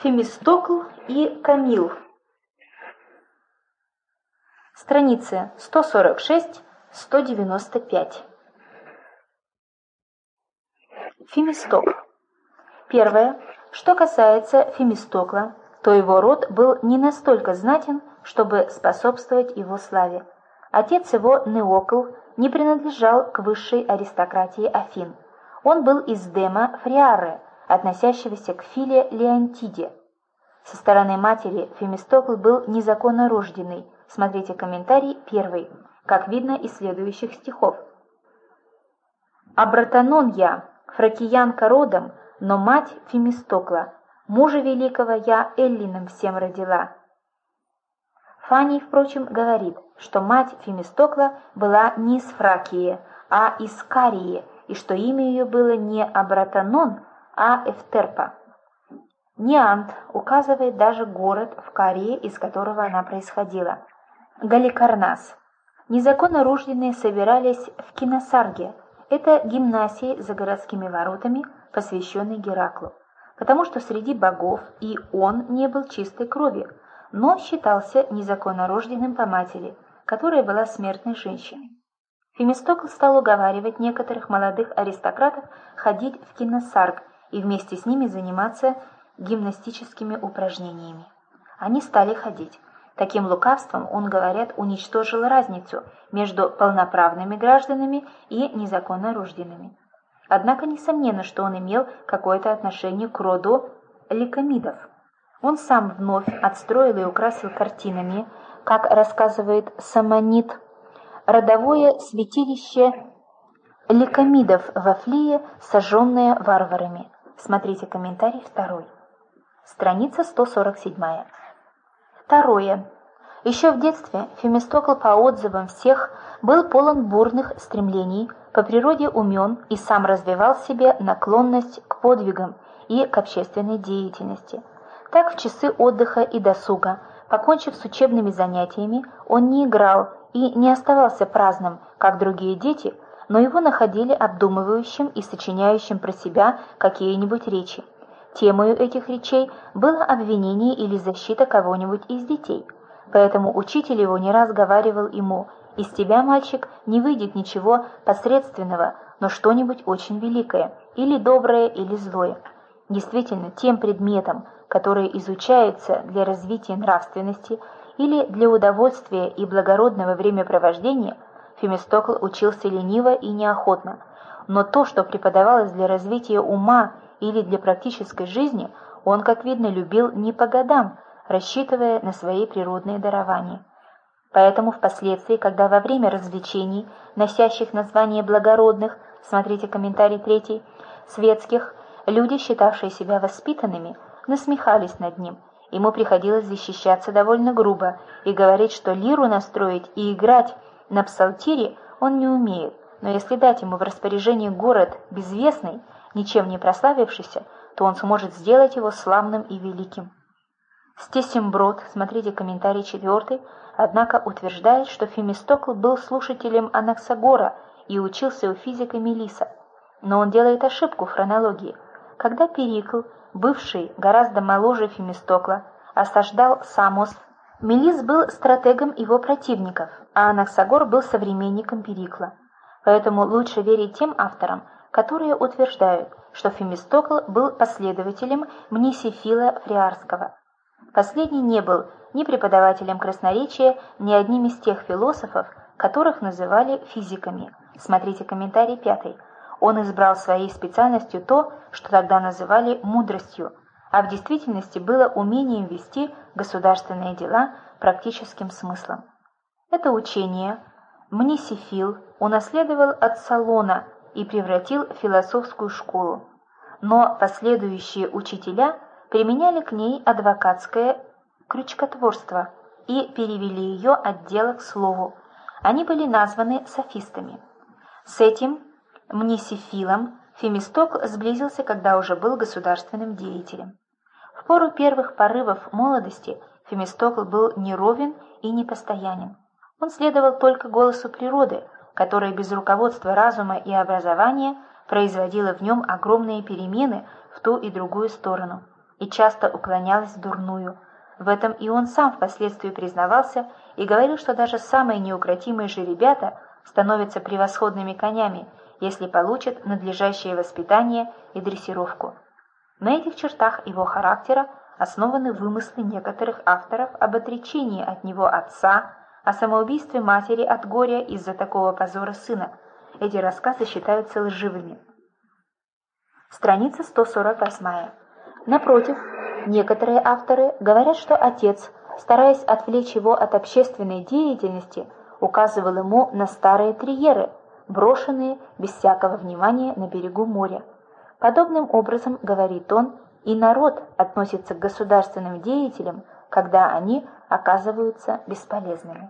Фемистокл и Камилл. Страницы 146-195. Фемистокл. Первое. Что касается Фемистокла, то его род был не настолько знатен, чтобы способствовать его славе. Отец его, Неокл, не принадлежал к высшей аристократии Афин. Он был из Дема Фриары, относящегося к Филе Леонтиде. Со стороны матери Фемистокл был незаконно рожденный. Смотрите комментарий 1, как видно из следующих стихов. «Абратанон я, фракиянка родом, но мать Фемистокла, мужа великого я Эллином всем родила». Фаний, впрочем, говорит, что мать Фемистокла была не из Фракии, а из Карии, и что имя ее было не Абратанон, а Эфтерпа. Неант указывает даже город в Карии, из которого она происходила. Галикарнас. Незаконно рожденные собирались в Киносарге. Это гимнасии за городскими воротами, посвященной Гераклу, потому что среди богов и он не был чистой крови, но считался незаконно рожденным по матери, которая была смертной женщиной. Фемистокл стал уговаривать некоторых молодых аристократов ходить в Киносарг и вместе с ними заниматься гимнастическими упражнениями. Они стали ходить. Таким лукавством он, говорят, уничтожил разницу между полноправными гражданами и незаконно рожденными. Однако несомненно, что он имел какое-то отношение к роду ликомидов. Он сам вновь отстроил и украсил картинами, как рассказывает Самонит, родовое святилище ликомидов во Флие, сожженное варварами. Смотрите комментарий 2. Страница 147. Второе. Еще в детстве Фемистокл, по отзывам всех, был полон бурных стремлений, по природе умен и сам развивал в себе наклонность к подвигам и к общественной деятельности. Так в часы отдыха и досуга, покончив с учебными занятиями, он не играл и не оставался праздным, как другие дети, но его находили обдумывающим и сочиняющим про себя какие-нибудь речи. Темою этих речей было обвинение или защита кого-нибудь из детей. Поэтому учитель его не раз говаривал ему: «Из тебя, мальчик, не выйдет ничего посредственного, но что-нибудь очень великое, или доброе, или злое». Действительно, тем предметом, которые изучаются для развития нравственности или для удовольствия и благородного времяпровождения, Фемистокл учился лениво и неохотно, но то, что преподавалось для развития ума или для практической жизни, он, как видно, любил не по годам, рассчитывая на свои природные дарования. Поэтому впоследствии, когда во время развлечений, носящих название благородных, смотрите комментарий 3, светских, люди, считавшие себя воспитанными, насмехались над ним, ему приходилось защищаться довольно грубо и говорить, что лиру настроить и играть на псалтире он не умеет, но если дать ему в распоряжение город безвестный, ничем не прославившийся, то он сможет сделать его славным и великим. Стесимброд, смотрите комментарий 4, однако утверждает, что Фемистокл был слушателем Анаксагора и учился у физика Мелиса. Но он делает ошибку в хронологии. Когда Перикл, бывший гораздо моложе Фемистокла, осаждал Самос, Мелис был стратегом его противников, а Анаксагор был современником Перикла. Поэтому лучше верить тем авторам, которые утверждают, что Фемистокл был последователем Мнисифила Фриарского. Последний не был ни преподавателем красноречия, ни одним из тех философов, которых называли физиками. Смотрите комментарий 5. Он избрал своей специальностью то, что тогда называли мудростью, а в действительности было умением вести государственные дела практическим смыслом. Это учение Мнисифил унаследовал от Салона и превратил в философскую школу. Но последующие учителя применяли к ней адвокатское крючкотворство и перевели ее от дела к слову. Они были названы софистами. С этим Мнисифилом Фемистокл сблизился, когда уже был государственным деятелем. В пору первых порывов молодости Фемистокл был неровен и непостоянен. Он следовал только голосу природы, которая без руководства разума и образования производила в нем огромные перемены в ту и другую сторону. и часто уклонялась в дурную. В этом и он сам впоследствии признавался и говорил, что даже самые неукротимые жеребята становятся превосходными конями, если получат надлежащее воспитание и дрессировку. На этих чертах его характера основаны вымыслы некоторых авторов об отречении от него отца, о самоубийстве матери от горя из-за такого позора сына. Эти рассказы считаются лживыми. Страница 148. Напротив, некоторые авторы говорят, что отец, стараясь отвлечь его от общественной деятельности, указывал ему на старые триеры, брошенные без всякого внимания на берегу моря. Подобным образом, говорит он, и народ относится к государственным деятелям, когда они оказываются бесполезными.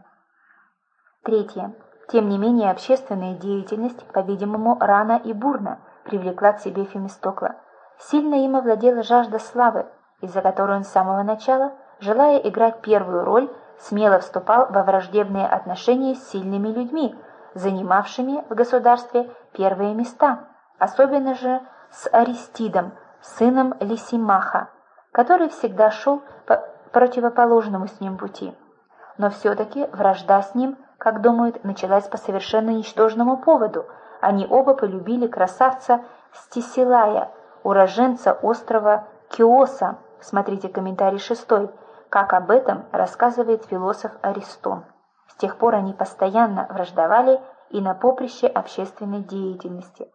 Третье. Тем не менее, общественная деятельность, по-видимому, рано и бурно привлекла к себе Фемистокла. Сильно им овладела жажда славы, из-за которой он с самого начала, желая играть первую роль, смело вступал во враждебные отношения с сильными людьми, занимавшими в государстве первые места, особенно же с Аристидом, сыном Лисимаха, который всегда шел по противоположному с ним пути. Но все-таки вражда с ним, как думают, началась по совершенно ничтожному поводу. Они оба полюбили красавца Стесилая, уроженца острова Киоса, смотрите комментарий 6, как об этом рассказывает философ Аристон. С тех пор они постоянно враждовали и на поприще общественной деятельности.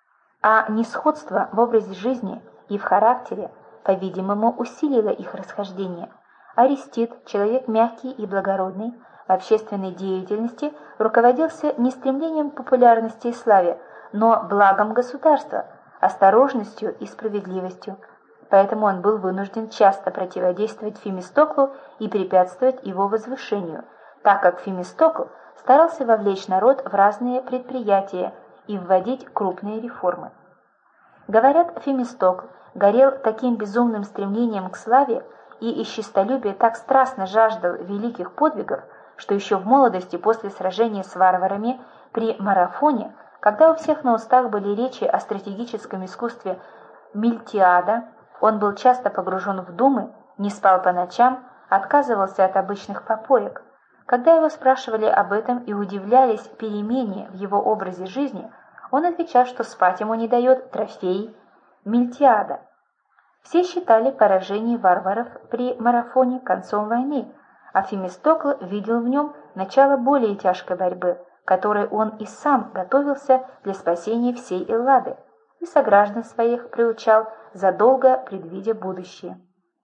А несходство в образе жизни и в характере, по-видимому, усилило их расхождение. Аристид, человек мягкий и благородный, в общественной деятельности руководился не стремлением к популярности и славе, но благом государства, осторожностью и справедливостью. Поэтому он был вынужден часто противодействовать Фемистоклу и препятствовать его возвышению, так как Фемистокл старался вовлечь народ в разные предприятия и вводить крупные реформы. Говорят, Фемистокл горел таким безумным стремлением к славе и из честолюбия так страстно жаждал великих подвигов, что еще в молодости после сражения с варварами при Марафоне, когда у всех на устах были речи о стратегическом искусстве Мильтиада, он был часто погружен в думы, не спал по ночам, отказывался от обычных попоек. Когда его спрашивали об этом и удивлялись перемене в его образе жизни, он отвечал, что спать ему не дает трофей Мильтиада. Все считали поражение варваров при Марафоне концом войны, а Фемистокл видел в нем начало более тяжкой борьбы, которой он и сам готовился для спасения всей Эллады, и сограждан своих приучал, задолго предвидя будущее.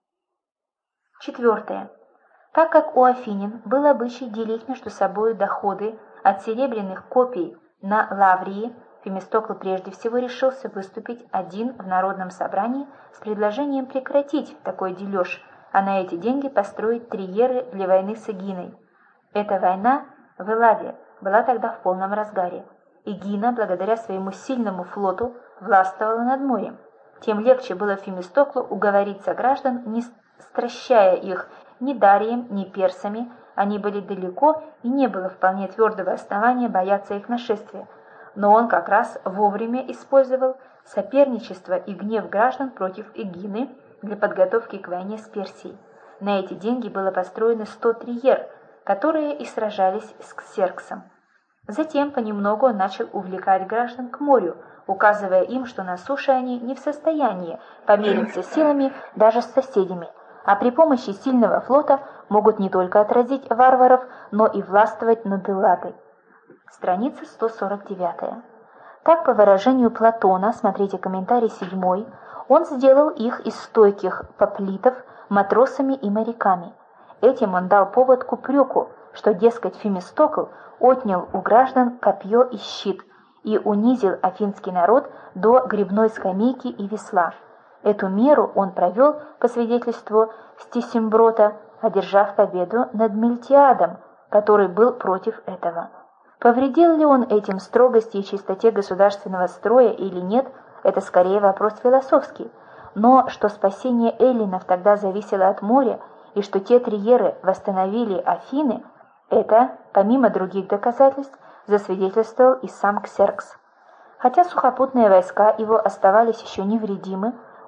Четвертое. Так как у афинян был обычай делить между собой доходы от серебряных копий на лаврии, Фемистокл прежде всего решился выступить один в народном собрании с предложением прекратить такой дележ, а на эти деньги построить триеры для войны с Эгиной. Эта война в Элладе была тогда в полном разгаре. Эгина, благодаря своему сильному флоту, властвовала над морем. Тем легче было Фемистоклу уговорить сограждан, не стращая их ни Дарием, ни персами, они были далеко и не было вполне твердого основания бояться их нашествия. Но он как раз вовремя использовал соперничество и гнев граждан против Эгины для подготовки к войне с Персией. На эти деньги было построено 100 триер, которые и сражались с Ксерксом. Затем понемногу он начал увлекать граждан к морю, указывая им, что на суше они не в состоянии помериться силами даже с соседями, а при помощи сильного флота могут не только отразить варваров, но и властвовать над Элладой. Страница 149. Так, по выражению Платона, смотрите комментарий 7, он сделал их из стойких поплитов матросами и моряками. Этим он дал повод к упреку, что, дескать, Фемистокл отнял у граждан копье и щит и унизил афинский народ до гребной скамейки и весла. Эту меру он провел, по свидетельству Стесимброта, одержав победу над Мильтиадом, который был против этого. Повредил ли он этим строгости и чистоте государственного строя или нет, это скорее вопрос философский. Но что спасение эллинов тогда зависело от моря, и что те триеры восстановили Афины, это, помимо других доказательств, засвидетельствовал и сам Ксеркс. Хотя сухопутные войска его оставались еще невредимы,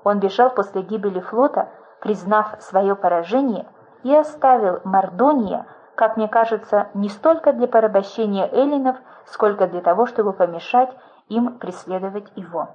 Он бежал после гибели флота, признав свое поражение, и оставил Мардония, как мне кажется, не столько для порабощения эллинов, сколько для того, чтобы помешать им преследовать его.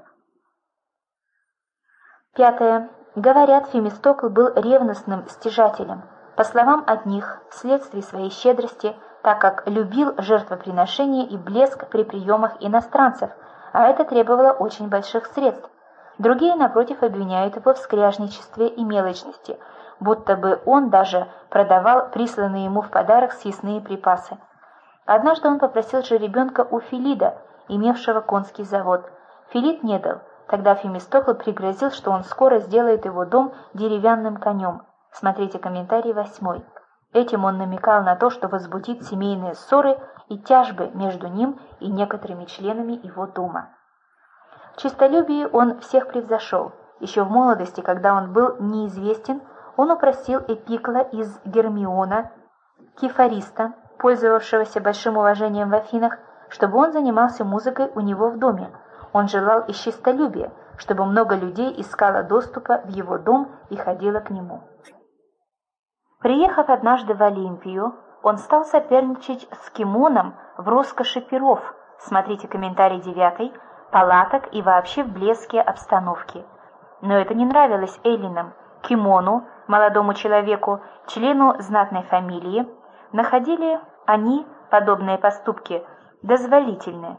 5. Говорят, Фемистокл был ревностным стяжателем. По словам одних, вследствие своей щедрости, так как любил жертвоприношение и блеск при приемах иностранцев, а это требовало очень больших средств. Другие, напротив, обвиняют его в скряжничестве и мелочности, будто бы он даже продавал присланные ему в подарок съестные припасы. Однажды он попросил жеребенка у Филида, имевшего конский завод. Филид не дал. Тогда Фемистокл пригрозил, что он скоро сделает его дом деревянным конем. Смотрите комментарий 8. Этим он намекал на то, что возбудит семейные ссоры и тяжбы между ним и некоторыми членами его дома. В честолюбии он всех превзошел. Еще в молодости, когда он был неизвестен, он упросил Эпикла из Гермиона, кефариста, пользовавшегося большим уважением в Афинах, чтобы он занимался музыкой у него в доме. Он желал из честолюбия, чтобы много людей искало доступа в его дом и ходило к нему. Приехав однажды в Олимпию, он стал соперничать с Кимоном в роскоши перов, смотрите комментарий 9, палаток и вообще в блеске обстановки. Но это не нравилось эллинам. Кимону, молодому человеку, члену знатной фамилии, находили они подобные поступки дозволительны.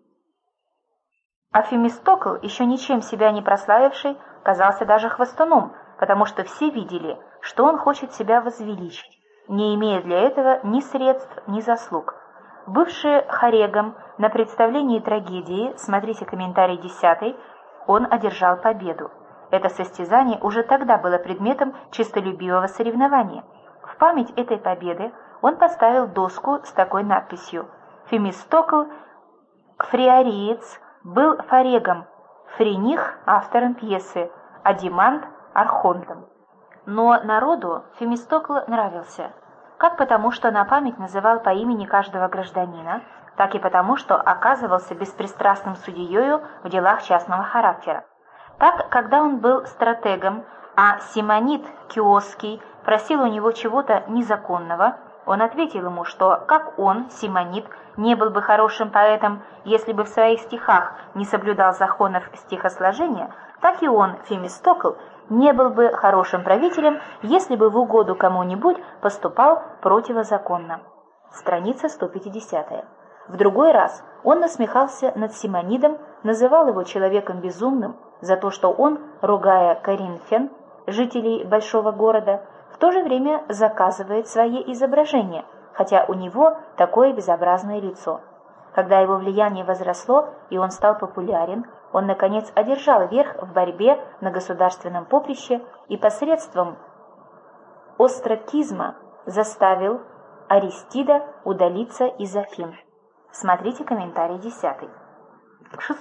А Фемистокл, еще ничем себя не прославивший, казался даже хвастуном, потому что все видели, что он хочет себя возвеличить, не имея для этого ни средств, ни заслуг. Бывший хорегом на представлении трагедии, смотрите комментарий 10, он одержал победу. Это состязание уже тогда было предметом честолюбивого соревнования. В память этой победы он поставил доску с такой надписью: «Фемистокл Фриариец был форегом, Френих – автором пьесы, а Димант – архонтом». Но народу Фемистокл нравился, как потому, что на память называл по имени каждого гражданина, так и потому, что оказывался беспристрастным судьею в делах частного характера. Так, когда он был стратегом, а Симонид Киосский просил у него чего-то незаконного, он ответил ему, что как он, Симонид, не был бы хорошим поэтом, если бы в своих стихах не соблюдал законов стихосложения, так и он, Фемистокл, не был бы хорошим правителем, если бы в угоду кому-нибудь поступал противозаконно. Страница 150. В другой раз он насмехался над Симонидом, называл его человеком безумным за то, что он, ругая коринфян, жителей большого города, в то же время заказывает свои изображения, хотя у него такое безобразное лицо. Когда его влияние возросло и он стал популярен, он, наконец, одержал верх в борьбе на государственном поприще и посредством остракизма заставил Аристида удалиться из Афин. Смотрите комментарий 10. 6.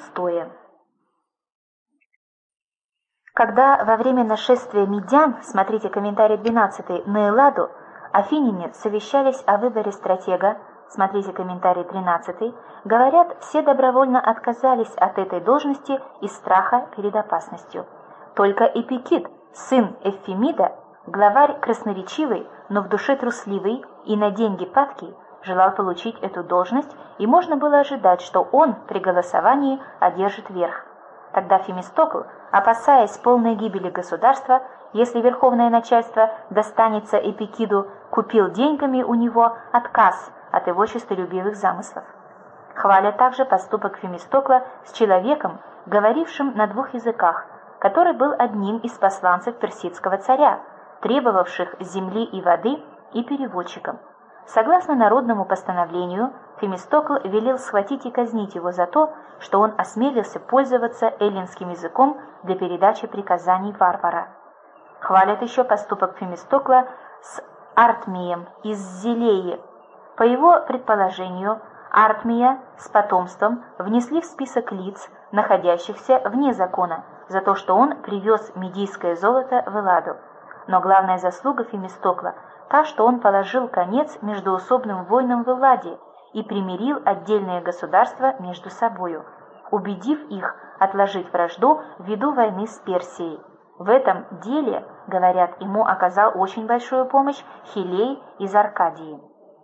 Когда во время нашествия медян, смотрите комментарий 12, на Элладу, афиняне совещались о выборе стратега, смотрите комментарий 13, говорят, все добровольно отказались от этой должности из страха перед опасностью. Только Эпикид, сын Эвфемида, главарь красноречивый, но в душе трусливый и на деньги падкий, желал получить эту должность, и можно было ожидать, что он при голосовании одержит верх. Тогда Фемистокл, опасаясь полной гибели государства, если верховное начальство достанется Эпикиду, купил деньгами у него отказ от его честолюбивых замыслов. Хвалят также поступок Фемистокла с человеком, говорившим на двух языках, который был одним из посланцев персидского царя, требовавших земли и воды, и переводчиком. Согласно народному постановлению, Фемистокл велел схватить и казнить его за то, что он осмелился пользоваться эллинским языком для передачи приказаний варвара. Хвалят еще поступок Фемистокла с Артмием из Зелеи. По его предположению, Артмия с потомством внесли в список лиц, находящихся вне закона, за то, что он привез медийское золото в Элладу. Но главная заслуга Фемистокла та, что он положил конец междоусобным войнам в Элладе и примирил отдельные государства между собою, убедив их отложить вражду ввиду войны с Персией. В этом деле, говорят, ему оказал очень большую помощь Хилей из Аркадии.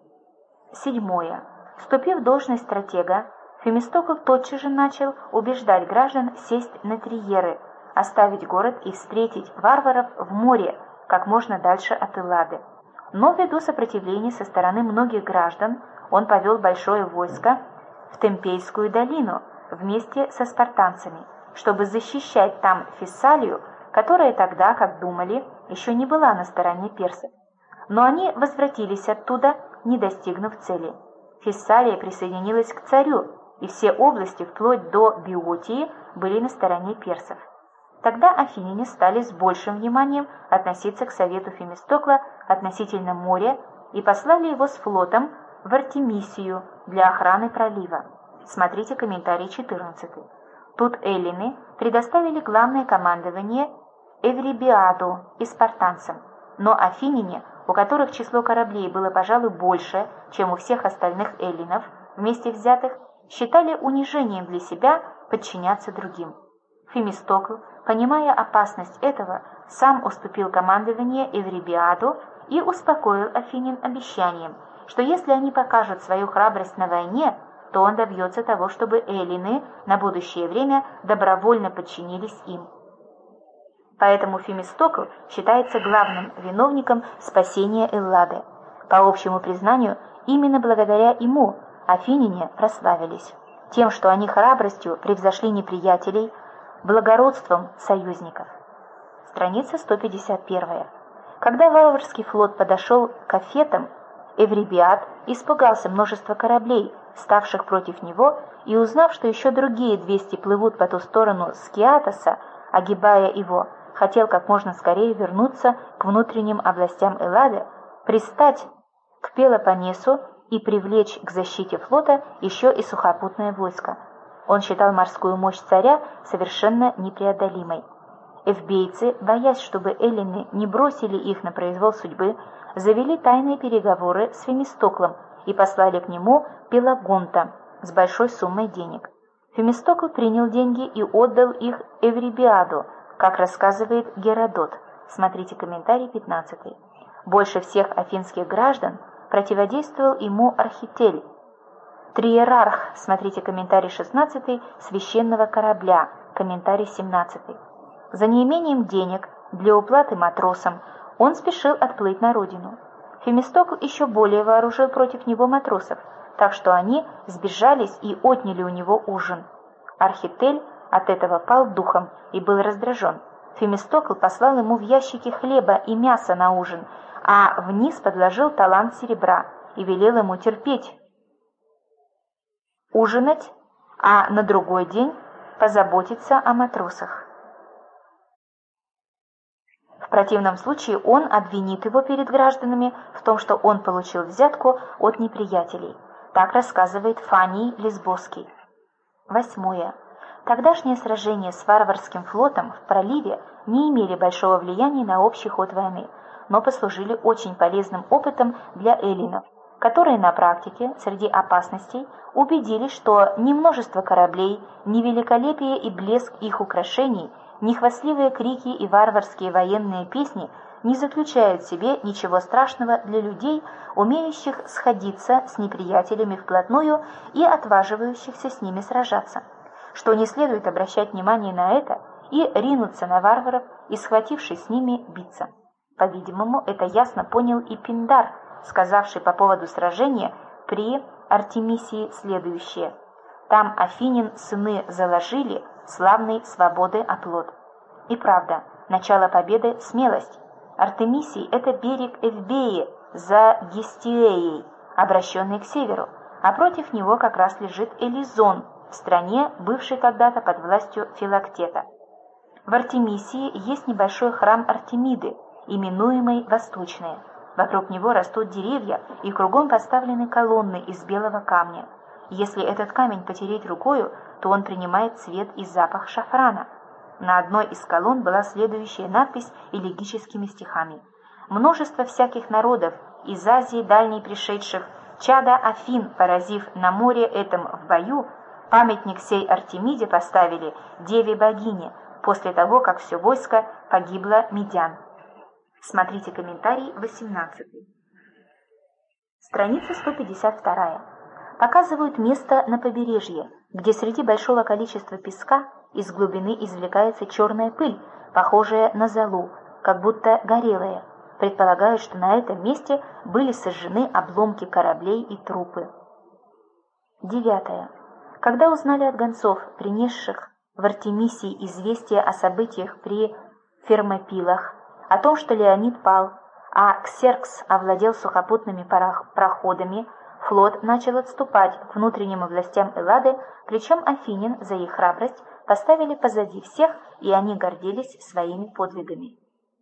7. Вступив в должность стратега, Фемистокл тотчас же начал убеждать граждан сесть на триеры, оставить город и встретить варваров в море, как можно дальше от Эллады. Но ввиду сопротивления со стороны многих граждан, он повел большое войско в Темпейскую долину вместе со спартанцами, чтобы защищать там Фессалию, которая тогда, как думали, еще не была на стороне персов. Но они возвратились оттуда, не достигнув цели. Фессалия присоединилась к царю, и все области, вплоть до Биотии, были на стороне персов. Тогда афиняне стали с большим вниманием относиться к совету Фемистокла относительно моря и послали его с флотом в Артемисию для охраны пролива. Смотрите комментарий 14. Тут эллины предоставили главное командование Эврибиаду и спартанцам, но афиняне, у которых число кораблей было, пожалуй, больше, чем у всех остальных эллинов, вместе взятых, считали унижением для себя подчиняться другим. Фемистокл, понимая опасность этого, сам уступил командование Эврибиаду и успокоил афинян обещанием, что если они покажут свою храбрость на войне, то он добьется того, чтобы эллины на будущее время добровольно подчинились им. Поэтому Фемистокл считается главным виновником спасения Эллады. По общему признанию, именно благодаря ему афиняне прославились тем, что они храбростью превзошли неприятелей, благородством союзников. Страница 151. Когда варварский флот подошел к Афетам, Эврибиад испугался множества кораблей, ставших против него, и узнав, что еще другие 200 плывут по ту сторону Скиатоса, огибая его, хотел как можно скорее вернуться к внутренним областям Эллады, пристать к Пелопоннесу и привлечь к защите флота еще и сухопутное войско. Он считал морскую мощь царя совершенно непреодолимой. Эвбейцы, боясь, чтобы эллины не бросили их на произвол судьбы, завели тайные переговоры с Фемистоклом и послали к нему Пелагонта с большой суммой денег. Фемистокл принял деньги и отдал их Эврибиаду, как рассказывает Геродот. Смотрите комментарий 15. Больше всех афинских граждан противодействовал ему Архитель, триерарх, смотрите комментарий 16, священного корабля, комментарий 17. За неимением денег для уплаты матросам он спешил отплыть на родину. Фемистокл еще более вооружил против него матросов, так что они сбежались и отняли у него ужин. Архитель от этого пал духом и был раздражен. Фемистокл послал ему в ящике хлеба и мяса на ужин, а вниз подложил талант серебра и велел ему терпеть, ужинать, а на другой день позаботиться о матросах. В противном случае он обвинит его перед гражданами в том, что он получил взятку от неприятелей. Так рассказывает Фаний Лесбосский. 8. Тогдашние сражения с варварским флотом в проливе не имели большого влияния на общий ход войны, но послужили очень полезным опытом для эллинов, которые на практике среди опасностей убедились, что ни множество кораблей, ни великолепие и блеск их украшений, ни хвастливые крики и варварские военные песни не заключают в себе ничего страшного для людей, умеющих сходиться с неприятелями вплотную и отваживающихся с ними сражаться, что не следует обращать внимание на это и ринуться на варваров и, схватившись с ними, биться. По-видимому, это ясно понял и Пиндар, сказавший по поводу сражения при Артемисии следующее: «Там афинин сыны заложили славной свободы оплот». И правда, начало победы — смелость. Артемисий — это берег Эвбеи за Гестиеей, обращенный к северу, а против него как раз лежит Элизон, в стране, бывшей когда-то под властью Филактета. В Артемисии есть небольшой храм Артемиды, именуемый Восточная. Вокруг него растут деревья, и кругом поставлены колонны из белого камня. Если этот камень потереть рукою, то он принимает цвет и запах шафрана. На одной из колонн была следующая надпись элегическими стихами: «Множество всяких народов, из Азии дальней пришедших, чада Афин, поразив на море этом в бою, памятник сей Артемиде поставили, деве-богине, после того, как все войско погибло Медиан. Смотрите комментарий 18. Страница 152. Показывают место на побережье, где среди большого количества песка из глубины извлекается черная пыль, похожая на золу, как будто горелая. Предполагают, что на этом месте были сожжены обломки кораблей и трупы. 9. Когда узнали от гонцов, принесших в Артемисий известие о событиях при Фермопилах, о том, что Леонид пал, а Ксеркс овладел сухопутными проходами, флот начал отступать к внутренним областям Эллады, причем афинян за их храбрость поставили позади всех, и они гордились своими подвигами.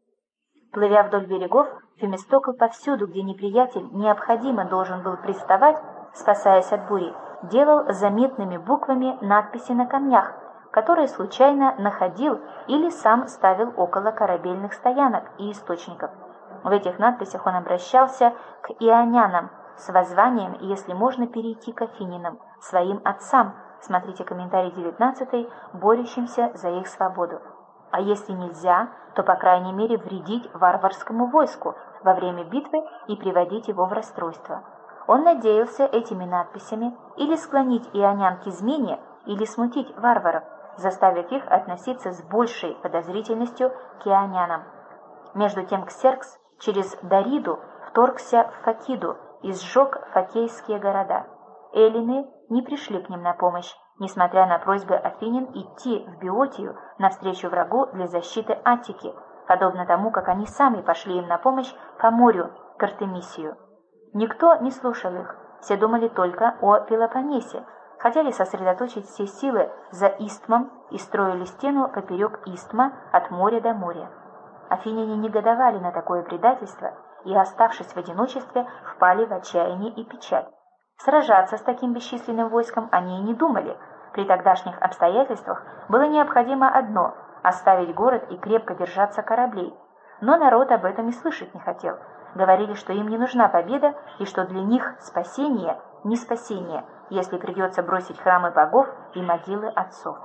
Плывя вдоль берегов, Фемистокл повсюду, где неприятель необходимо должен был приставать, спасаясь от бури, делал заметными буквами надписи на камнях, которые случайно находил или сам ставил около корабельных стоянок и источников. В этих надписях он обращался к ионянам с воззванием, если можно, перейти к афининам, своим отцам, смотрите комментарий 19, борющимся за их свободу. А если нельзя, то, по крайней мере, вредить варварскому войску во время битвы и приводить его в расстройство. Он надеялся этими надписями или склонить ионян к измене, или смутить варваров, заставив их относиться с большей подозрительностью к ионянам. Между тем Ксеркс через Дариду вторгся в Факиду и сжег факейские города. Эллины не пришли к ним на помощь, несмотря на просьбы афинян идти в Биотию навстречу врагу для защиты Аттики, подобно тому, как они сами пошли им на помощь по морю к Артемисию. Никто не слушал их, все думали только о Пелопоннесе, хотели сосредоточить все силы за Истмом и строили стену поперек Истма от моря до моря. Афиняне негодовали на такое предательство и, оставшись в одиночестве, впали в отчаяние и печаль. Сражаться с таким бесчисленным войском они и не думали. При тогдашних обстоятельствах было необходимо одно – оставить город и крепко держаться кораблей. Но народ об этом и слышать не хотел. Говорили, что им не нужна победа и что для них спасение – не спасение, если придется бросить храмы богов и могилы отцов.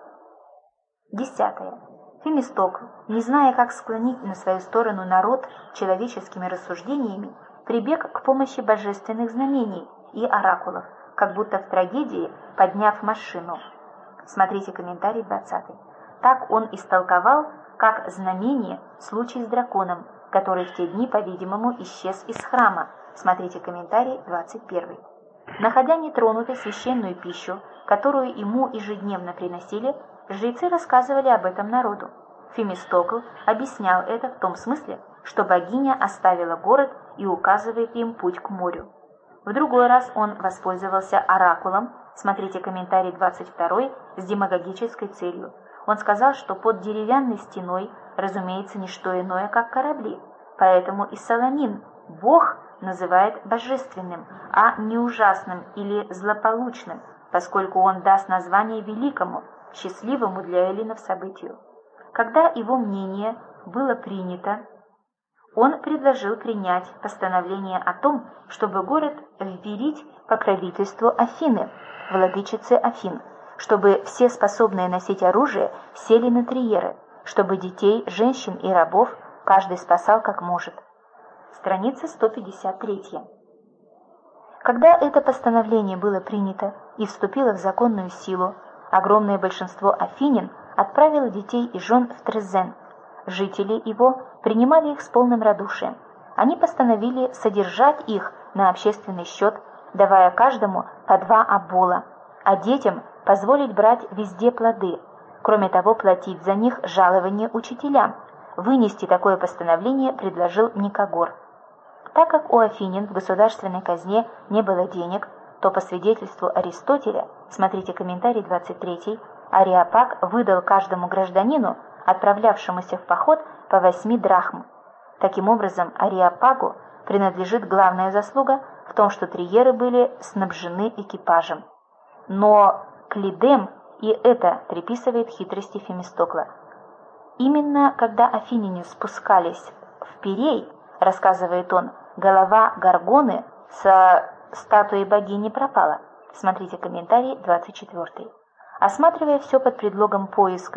10. Фемистокл, не зная, как склонить на свою сторону народ человеческими рассуждениями, прибег к помощи божественных знамений и оракулов, как будто в трагедии подняв машину. Смотрите комментарий 20. Так он истолковал, как знамение, случай с драконом, который в те дни, по-видимому, исчез из храма. Смотрите комментарий 21. Находя нетронутой священную пищу, которую ему ежедневно приносили, жрецы рассказывали об этом народу. Фемистокл объяснял это в том смысле, что богиня оставила город и указывает им путь к морю. В другой раз он воспользовался оракулом, смотрите комментарий 22, с демагогической целью. Он сказал, что под деревянной стеной, разумеется, не что иное, как корабли, поэтому и Соломин, Бог, называет божественным, а не ужасным или злополучным, поскольку он даст название великому, счастливому для эллинов событию. Когда его мнение было принято, он предложил принять постановление о том, чтобы город вверить покровительству Афины, владычицы Афин, чтобы все способные носить оружие сели на триеры, чтобы детей, женщин и рабов каждый спасал как может. Страница 153. Когда это постановление было принято и вступило в законную силу, огромное большинство афинян отправило детей и жен в Трезен. Жители его принимали их с полным радушием. Они постановили содержать их на общественный счет, давая каждому по 2 обола, а детям позволить брать везде плоды, кроме того платить за них жалование учителям. Вынести такое постановление предложил Никагор. Так как у афинян в государственной казне не было денег, то по свидетельству Аристотеля, смотрите комментарий 23, Ареопаг выдал каждому гражданину, отправлявшемуся в поход, по 8 драхм. Таким образом, Ареопагу принадлежит главная заслуга в том, что триеры были снабжены экипажем. Но Клидем и это приписывает хитрости Фемистокла. Именно когда афиняне спускались в Пирей, рассказывает он, голова Горгоны со статуей богини пропала. Смотрите комментарий 24. Осматривая все под предлогом поисков,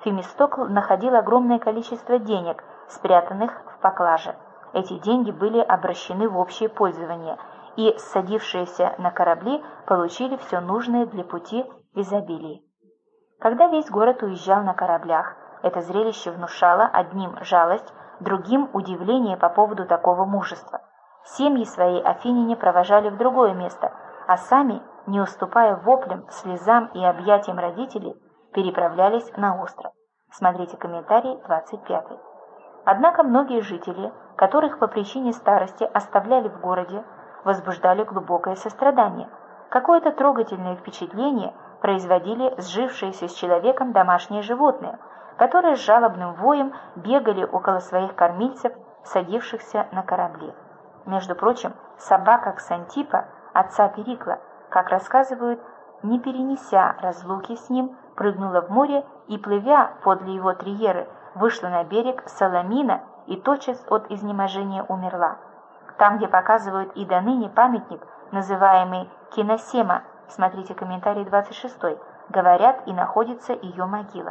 Фемистокл находил огромное количество денег, спрятанных в поклаже. Эти деньги были обращены в общее пользование, и садившиеся на корабли получили все нужное для пути в изобилии. Когда весь город уезжал на кораблях, это зрелище внушало одним жалость, другим удивление по поводу такого мужества. Семьи свои афиняне провожали в другое место, а сами, не уступая воплям, слезам и объятиям родителей, переправлялись на остров. Смотрите комментарий 25. Однако многие жители, которых по причине старости оставляли в городе, возбуждали глубокое сострадание. Какое-то трогательное впечатление производили сжившиеся с человеком домашние животные, которые с жалобным воем бегали около своих кормильцев, садившихся на корабли. Между прочим, собака Ксантипа, отца Перикла, как рассказывают, не перенеся разлуки с ним, прыгнула в море и, плывя подле его триеры, вышла на берег Саламина и тотчас от изнеможения умерла. Там, где показывают и до ныне памятник, называемый Киносема, смотрите комментарий 26, говорят, и находится ее могила.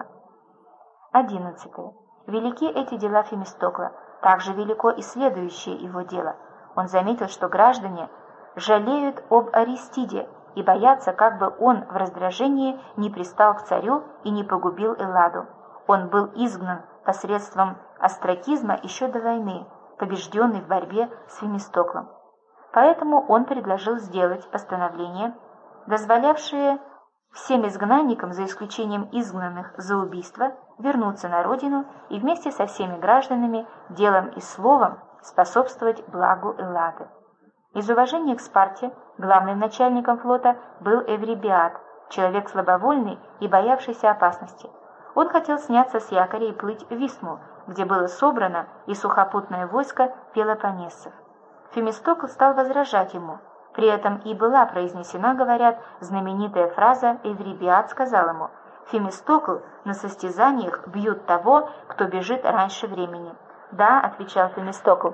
11. Велики эти дела Фемистокла, также велико и следующее его дело. Он заметил, что граждане жалеют об Аристиде и боятся, как бы он в раздражении не пристал к царю и не погубил Элладу. Он был изгнан посредством остракизма еще до войны, побежденный в борьбе с Фемистоклом. Поэтому он предложил сделать постановление, дозволявшее всем изгнанникам, за исключением изгнанных за убийство, вернуться на родину и вместе со всеми гражданами делом и словом способствовать благу Эллады. Из уважения к Спарте главным начальником флота был Эврибиад, человек слабовольный и боявшийся опасности. Он хотел сняться с якоря и плыть в Висму, где было собрано и сухопутное войско пелопоннесцев. Фемистокл стал возражать ему. При этом и была произнесена, говорят, знаменитая фраза «Эврибиад сказал ему: Фемистокл на состязаниях бьют того, кто бежит раньше времени». «Да», — отвечал Фемистокл,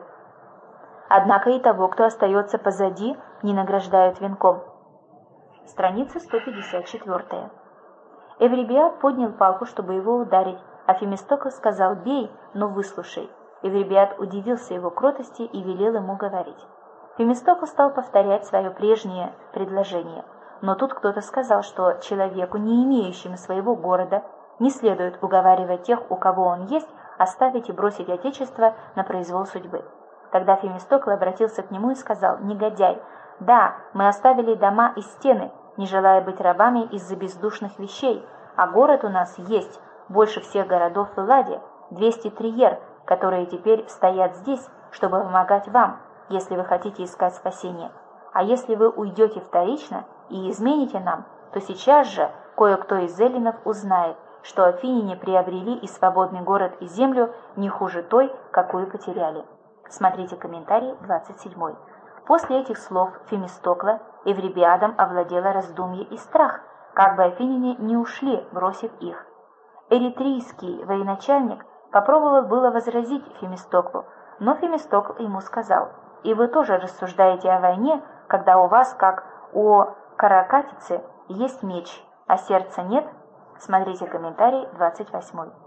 — «однако и того, кто остается позади, не награждают венком». Страница 154. Эврибиад поднял палку, чтобы его ударить, а Фемистокл сказал: «Бей, но выслушай». Эврибиад удивился его кротости и велел ему говорить. Фемистокл стал повторять свое прежнее предложение, но тут кто-то сказал, что человеку, не имеющему своего города, не следует уговаривать тех, у кого он есть, оставить и бросить отечество на произвол судьбы. Тогда Фемистокл обратился к нему и сказал: «Негодяй, да, мы оставили дома и стены, не желая быть рабами из-за бездушных вещей, а город у нас есть, больше всех городов в Элладе, 200 триер, которые теперь стоят здесь, чтобы помогать вам, если вы хотите искать спасение. А если вы уйдете вторично и измените нам, то сейчас же кое-кто из эллинов узнает, что афиняне приобрели и свободный город и землю не хуже той, какую потеряли». Смотрите комментарий 27. После этих слов Фемистокла Эврибиадом овладело раздумье и страх, как бы афиняне не ушли, бросив их. Эритрийский военачальник попробовал было возразить Фемистоклу, но Фемистокл ему сказал: «И вы тоже рассуждаете о войне, когда у вас, как у каракатицы, есть меч, а сердца нет?» Смотрите комментарий 28.